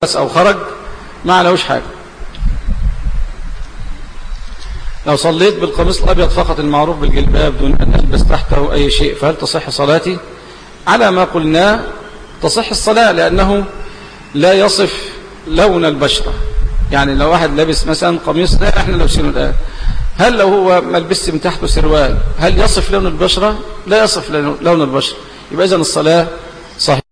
أو خرج ما عليهوش حاجة. لو صليت بالقميص الأبيض فقط المعروف بالجلباب دون أن ألبس تحته أي شيء فهل تصح صلاتي؟ على ما قلناه تصح الصلاة، لأنه لا يصف لون البشرة. يعني لو واحد لابس مثلا قميص ده احنا لابسينه الآن، هل لو هو ملبس من تحته سروال هل يصف لون البشرة؟ لا يصف لون البشرة، يبقى إذن الصلاة صحيحة.